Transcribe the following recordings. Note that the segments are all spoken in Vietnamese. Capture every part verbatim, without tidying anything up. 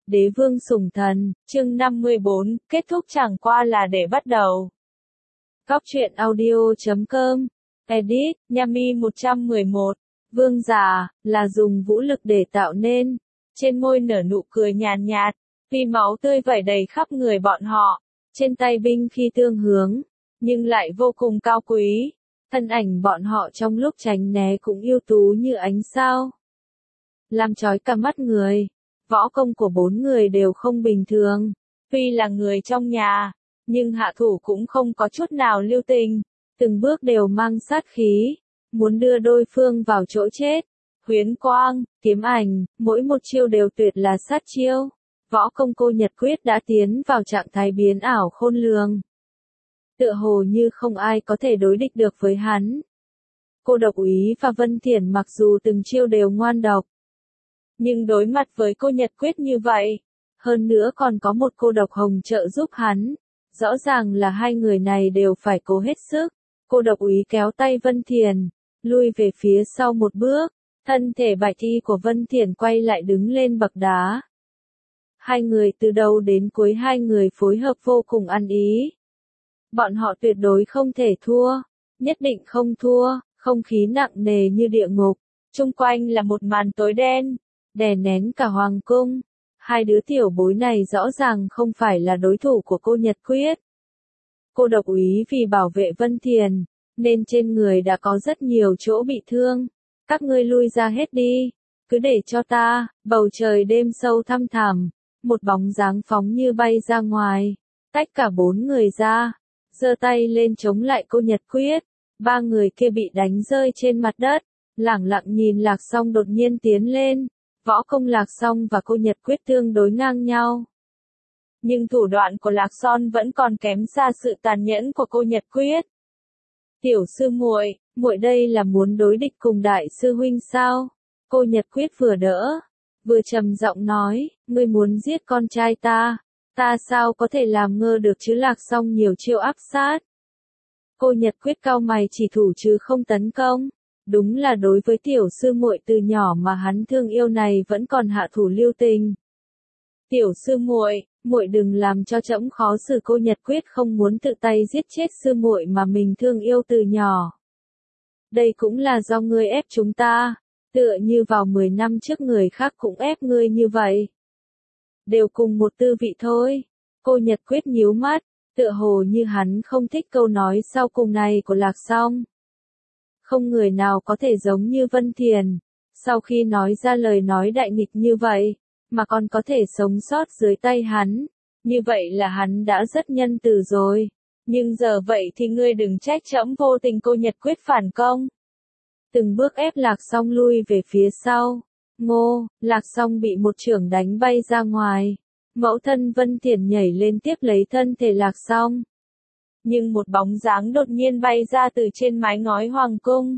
Đế vương sủng thần, chương năm mươi bốn, kết thúc chẳng qua là để bắt đầu. Góc truyện audio chấm com, edit, Yami một trăm mười một, vương giả, là dùng vũ lực để tạo nên, trên môi nở nụ cười nhàn nhạt, vì máu tươi vẩy đầy khắp người bọn họ, trên tay binh khi tương hướng, nhưng lại vô cùng cao quý, thân ảnh bọn họ trong lúc tránh né cũng ưu tú như ánh sao. Làm chói cả mắt người. Võ công của bốn người đều không bình thường, tuy là người trong nhà, nhưng hạ thủ cũng không có chút nào lưu tình, từng bước đều mang sát khí, muốn đưa đối phương vào chỗ chết. Huyễn quang, kiếm ảnh, mỗi một chiêu đều tuyệt là sát chiêu. Võ công cô Nhật Quyết đã tiến vào trạng thái biến ảo khôn lường. Tựa hồ như không ai có thể đối địch được với hắn. Cô Độc Úy và Vân Thiển mặc dù từng chiêu đều ngoan độc, nhưng đối mặt với cô Nhật Quyết như vậy, hơn nữa còn có một cô Độc Hồng trợ giúp hắn, rõ ràng là hai người này đều phải cố hết sức. Cô Độc Úy kéo tay Vân Thiển, lui về phía sau một bước, thân thể bạch y của Vân Thiển quay lại đứng lên bậc đá. Hai người từ đầu đến cuối hai người phối hợp vô cùng ăn ý. Bọn họ tuyệt đối không thể thua, nhất định không thua, không khí nặng nề như địa ngục, chung quanh là một màn tối đen, đè nén cả hoàng cung. Hai đứa tiểu bối này rõ ràng không phải là đối thủ của cô Nhật Quyết. Cô Độc Úy vì bảo vệ Vân Thiển, nên trên người đã có rất nhiều chỗ bị thương. Các ngươi lui ra hết đi, cứ để cho ta. Bầu trời đêm sâu thăm thẳm, một bóng dáng phóng như bay ra ngoài, tách cả bốn người ra, giơ tay lên chống lại cô Nhật Quyết. Ba người kia bị đánh rơi trên mặt đất, lẳng lặng nhìn Lạc Song đột nhiên tiến lên. Võ công Lạc Song và cô Nhật Quyết tương đối ngang nhau, nhưng thủ đoạn của Lạc Son vẫn còn kém xa sự tàn nhẫn của cô Nhật Quyết. Tiểu sư muội, muội đây là muốn đối địch cùng đại sư huynh sao? Cô Nhật Quyết vừa đỡ, vừa trầm giọng nói, ngươi muốn giết con trai ta, ta sao có thể làm ngơ được chứ? Lạc Song nhiều chiêu áp sát. Cô Nhật Quyết cau mày chỉ thủ chứ không tấn công. Đúng là đối với tiểu sư muội từ nhỏ mà hắn thương yêu này vẫn còn hạ thủ lưu tình. Tiểu sư muội, muội đừng làm cho trẫm khó xử. Cô Nhật Quyết không muốn tự tay giết chết sư muội mà mình thương yêu từ nhỏ. Đây cũng là do ngươi ép chúng ta, tựa như vào mười năm trước người khác cũng ép ngươi như vậy. Đều cùng một tư vị thôi. Cô Nhật Quyết nhíu mắt, tựa hồ như hắn không thích câu nói sau cùng này của Lạc Song. Không người nào có thể giống như Vân Thiển, sau khi nói ra lời nói đại nghịch như vậy, mà còn có thể sống sót dưới tay hắn, như vậy là hắn đã rất nhân từ rồi. Nhưng giờ vậy thì ngươi đừng trách trẫm vô tình. Cô Nhật Quyết phản công, từng bước ép Lạc Song lui về phía sau. Ngô, Lạc Song bị một chưởng đánh bay ra ngoài, mẫu thân Vân Thiển nhảy lên tiếp lấy thân thể Lạc Song. Nhưng một bóng dáng đột nhiên bay ra từ trên mái ngói hoàng cung,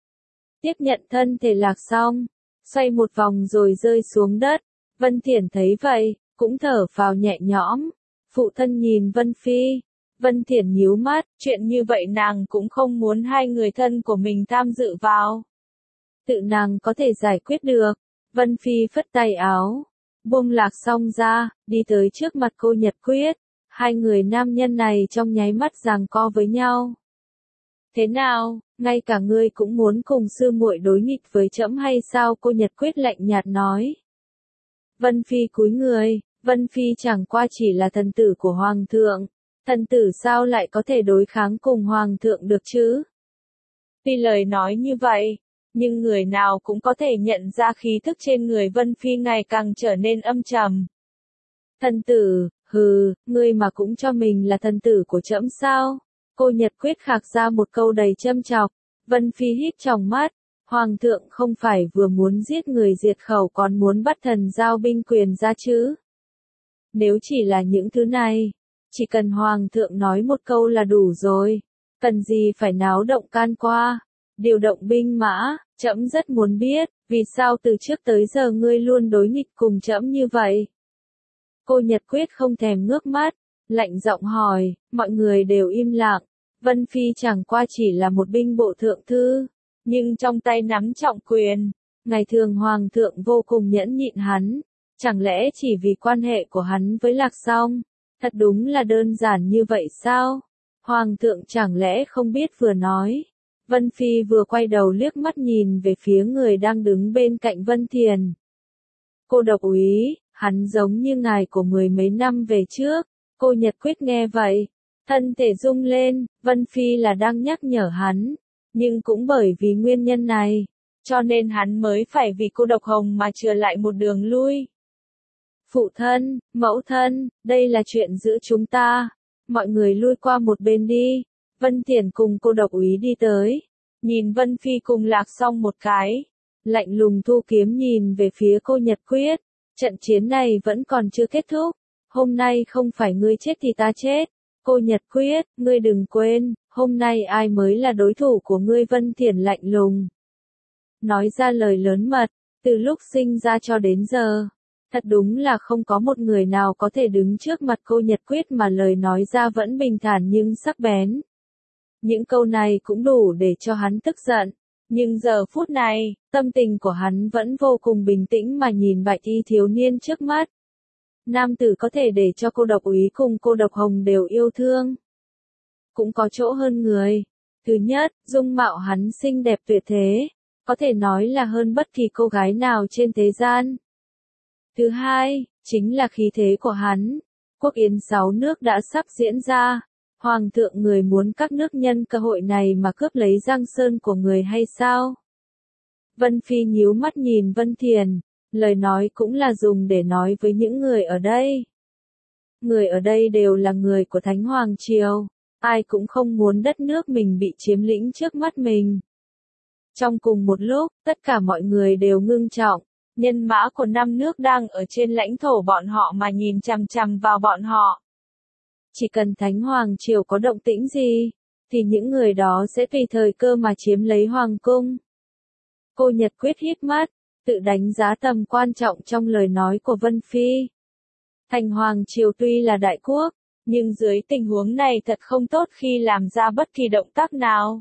tiếp nhận thân thể Lạc Song, xoay một vòng rồi rơi xuống đất. Vân Thiển thấy vậy, cũng thở phào nhẹ nhõm. Phụ thân nhìn Vân Phi, Vân Thiển nhíu mắt, chuyện như vậy nàng cũng không muốn hai người thân của mình tham dự vào. Tự nàng có thể giải quyết được. Vân Phi phất tay áo, buông Lạc Song ra, đi tới trước mặt cô Nhật Quyết. Hai người nam nhân này trong nháy mắt giằng co với nhau. Thế nào, ngay cả ngươi cũng muốn cùng sư muội đối nghịch với trẫm hay sao? Cô Nhật Quyết lạnh nhạt nói. Vân Phi cúi người, Vân Phi chẳng qua chỉ là thần tử của Hoàng thượng. Thần tử sao lại có thể đối kháng cùng Hoàng thượng được chứ? Tuy lời nói như vậy, nhưng người nào cũng có thể nhận ra khí thức trên người Vân Phi ngày càng trở nên âm trầm. Thần tử, hừ, ngươi mà cũng cho mình là thần tử của trẫm sao? Cô Nhật Quyết khạc ra một câu đầy châm chọc. Vân Phi híp tròng mắt, Hoàng thượng không phải vừa muốn giết người diệt khẩu còn muốn bắt thần giao binh quyền ra chứ? Nếu chỉ là những thứ này, chỉ cần Hoàng thượng nói một câu là đủ rồi, cần gì phải náo động can qua, điều động binh mã. Trẫm rất muốn biết, vì sao từ trước tới giờ ngươi luôn đối nghịch cùng trẫm như vậy? Cô Nhật Quyết không thèm ngước mắt, lạnh giọng hỏi. Mọi người đều im lặng. Vân Phi chẳng qua chỉ là một binh bộ thượng thư, nhưng trong tay nắm trọng quyền. Ngày thường Hoàng thượng vô cùng nhẫn nhịn hắn, Chẳng lẽ chỉ vì quan hệ của hắn với Lạc Song? Thật đúng là đơn giản như vậy sao? Hoàng thượng chẳng lẽ không biết vừa nói. Vân Phi vừa quay đầu liếc mắt nhìn về phía người đang đứng bên cạnh Vân Thiền. Cô độc úy, hắn giống như ngài của mười mấy năm về trước. Cô Nhật Quyết nghe vậy, thân thể rung lên, Vân Phi là đang nhắc nhở hắn. Nhưng cũng bởi vì nguyên nhân này, cho nên hắn mới phải vì cô độc hồng mà chừa lại một đường lui. Phụ thân, mẫu thân, đây là chuyện giữa chúng ta. Mọi người lui qua một bên đi. Vân Thiền cùng cô độc úy đi tới. Nhìn Vân Phi cùng Lạc Song một cái. Lạnh lùng thu kiếm nhìn về phía cô Nhật Quyết. Trận chiến này vẫn còn chưa kết thúc. Hôm nay không phải ngươi chết thì ta chết. Cô Nhật Quyết, ngươi đừng quên, hôm nay ai mới là đối thủ của ngươi? Vân Thiền lạnh lùng. Nói ra lời lớn mật, từ lúc sinh ra cho đến giờ. Thật đúng là không có một người nào có thể đứng trước mặt cô Nhật Quyết mà lời nói ra vẫn bình thản nhưng sắc bén. Những câu này cũng đủ để cho hắn tức giận. Nhưng giờ phút này, tâm tình của hắn vẫn vô cùng bình tĩnh mà nhìn bạch y thiếu niên trước mắt. Nam tử có thể để cho cô độc úy cùng cô độc hồng đều yêu thương. Cũng có chỗ hơn người. Thứ nhất, dung mạo hắn xinh đẹp tuyệt thế. Có thể nói là hơn bất kỳ cô gái nào trên thế gian. Thứ hai, chính là khí thế của hắn. Quốc yến sáu nước đã sắp diễn ra. Hoàng thượng người muốn các nước nhân cơ hội này mà cướp lấy Giang Sơn của người hay sao? Vân Phi nhíu mắt nhìn Vân Thiền. Lời nói cũng là dùng để nói với những người ở đây. Người ở đây đều là người của Thánh Hoàng Triều. Ai cũng không muốn đất nước mình bị chiếm lĩnh trước mắt mình. Trong cùng một lúc, tất cả mọi người đều ngưng trọng. Nhân mã của năm nước đang ở trên lãnh thổ bọn họ mà nhìn chằm chằm vào bọn họ. Chỉ cần Thánh Hoàng Triều có động tĩnh gì, thì những người đó sẽ tùy thời cơ mà chiếm lấy Hoàng cung. Cô Nhật Quyết hít mắt, tự đánh giá tầm quan trọng trong lời nói của Vân Phi. Thành Hoàng Triều tuy là đại quốc, nhưng dưới tình huống này thật không tốt khi làm ra bất kỳ động tác nào.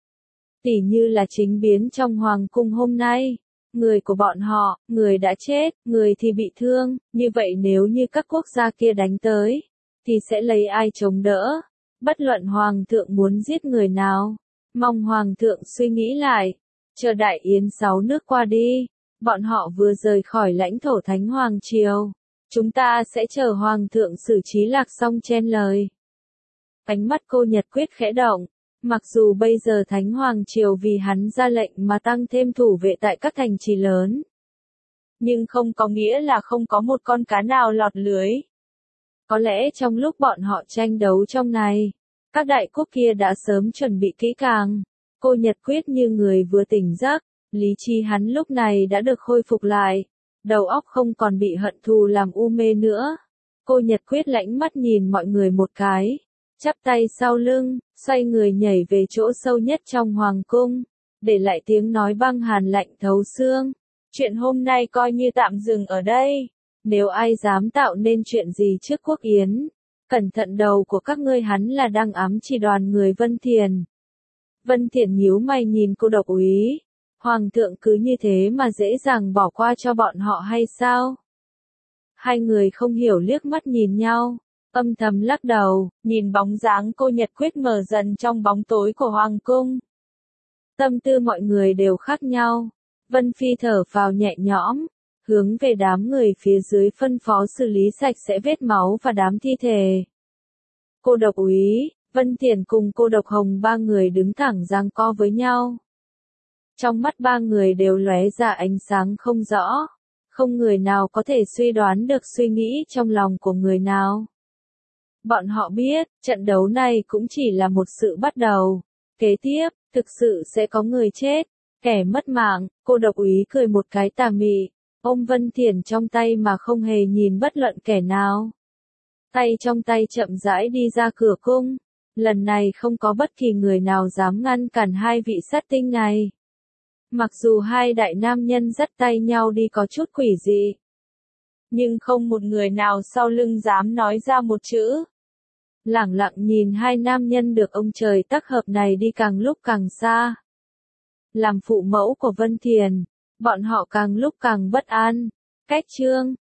Tỉ như là chính biến trong Hoàng cung hôm nay. Người của bọn họ, người đã chết, người thì bị thương, như vậy nếu như các quốc gia kia đánh tới, thì sẽ lấy ai chống đỡ? Bất luận Hoàng thượng muốn giết người nào, mong Hoàng thượng suy nghĩ lại, chờ đại yến sáu nước qua đi, bọn họ vừa rời khỏi lãnh thổ Thánh Hoàng Triều, chúng ta sẽ chờ Hoàng thượng xử trí Lạc Song chen lời. Ánh mắt cô Nhật Quyết khẽ động. Mặc dù bây giờ Thánh Hoàng Triều vì hắn ra lệnh mà tăng thêm thủ vệ tại các thành trì lớn. Nhưng không có nghĩa là không có một con cá nào lọt lưới. Có lẽ trong lúc bọn họ tranh đấu trong này, các đại quốc kia đã sớm chuẩn bị kỹ càng. Cô Nhật Quyết như người vừa tỉnh giấc, lý trí hắn lúc này đã được khôi phục lại. Đầu óc không còn bị hận thù làm u mê nữa. Cô Nhật Quyết lãnh mắt nhìn mọi người một cái. Chắp tay sau lưng, xoay người nhảy về chỗ sâu nhất trong hoàng cung, để lại tiếng nói băng hàn lạnh thấu xương. Chuyện hôm nay coi như tạm dừng ở đây. Nếu ai dám tạo nên chuyện gì trước quốc yến, cẩn thận đầu của các ngươi. Hắn là đang ám chỉ đoàn người Vân Thiền. Vân Thiền nhíu mày nhìn cô độc úy. Hoàng thượng cứ như thế mà dễ dàng bỏ qua cho bọn họ hay sao? Hai người không hiểu liếc mắt nhìn nhau. Âm thầm lắc đầu, nhìn bóng dáng cô Nhật Quyết mờ dần trong bóng tối của Hoàng cung. Tâm tư mọi người đều khác nhau. Vân Phi thở phào nhẹ nhõm, hướng về đám người phía dưới phân phó xử lý sạch sẽ vết máu và đám thi thể. Cô độc úy, Vân Thiền cùng cô độc hồng ba người đứng thẳng giằng co với nhau. Trong mắt ba người đều lóe ra ánh sáng không rõ. Không người nào có thể suy đoán được suy nghĩ trong lòng của người nào. Bọn họ biết, trận đấu này cũng chỉ là một sự bắt đầu. Kế tiếp, thực sự sẽ có người chết, kẻ mất mạng. Cô độc úy cười một cái tà mị, ôm Vân Thiền trong tay mà không hề nhìn bất luận kẻ nào. Tay trong tay chậm rãi đi ra cửa cung. Lần này không có bất kỳ người nào dám ngăn cản hai vị sát tinh này. Mặc dù hai đại nam nhân dắt tay nhau đi có chút quỷ dị, nhưng không một người nào sau lưng dám nói ra một chữ. Lẳng lặng nhìn hai nam nhân được ông trời tác hợp này đi càng lúc càng xa. Làm phụ mẫu của Vân Thiền, bọn họ càng lúc càng bất an. Cách chương